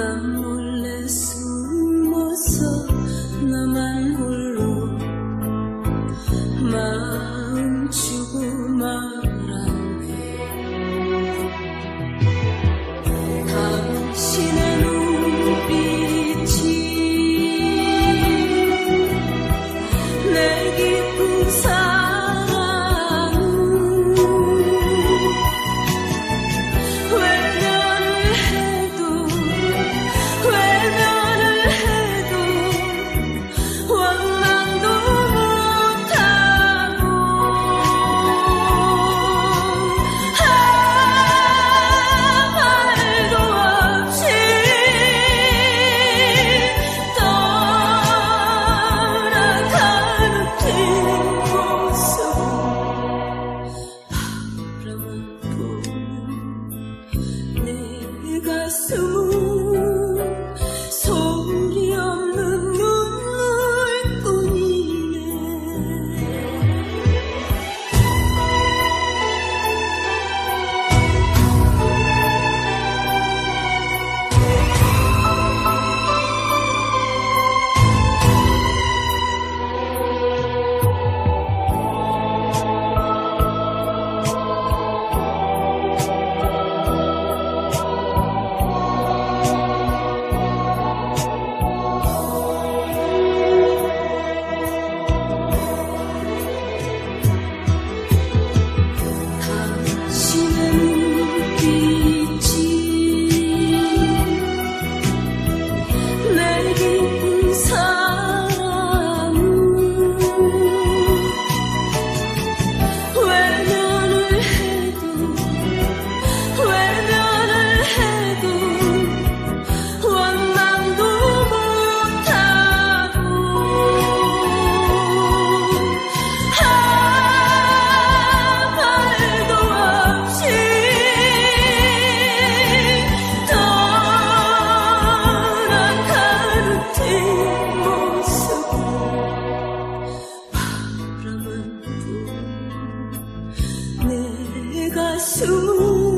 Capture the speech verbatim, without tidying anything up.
난 몰래 숨어서 나만 홀로 마음 주고 말았네. 당신의 눈빛이 내 기쁜 사랑은 외면을 해도 외면을 해도 원망도 못하고 아무 말도 없이 떠나가는 뒷모습 바라만 보는 내 가슴은 소리 없는 눈물뿐이네. 당신의 눈빛이 내 기쁜 사랑은 외면을 해도 외면을 해도 원망도 못하고 아무 말도 없이 떠나가는 뒷모습 바라만 부는 내 가슴은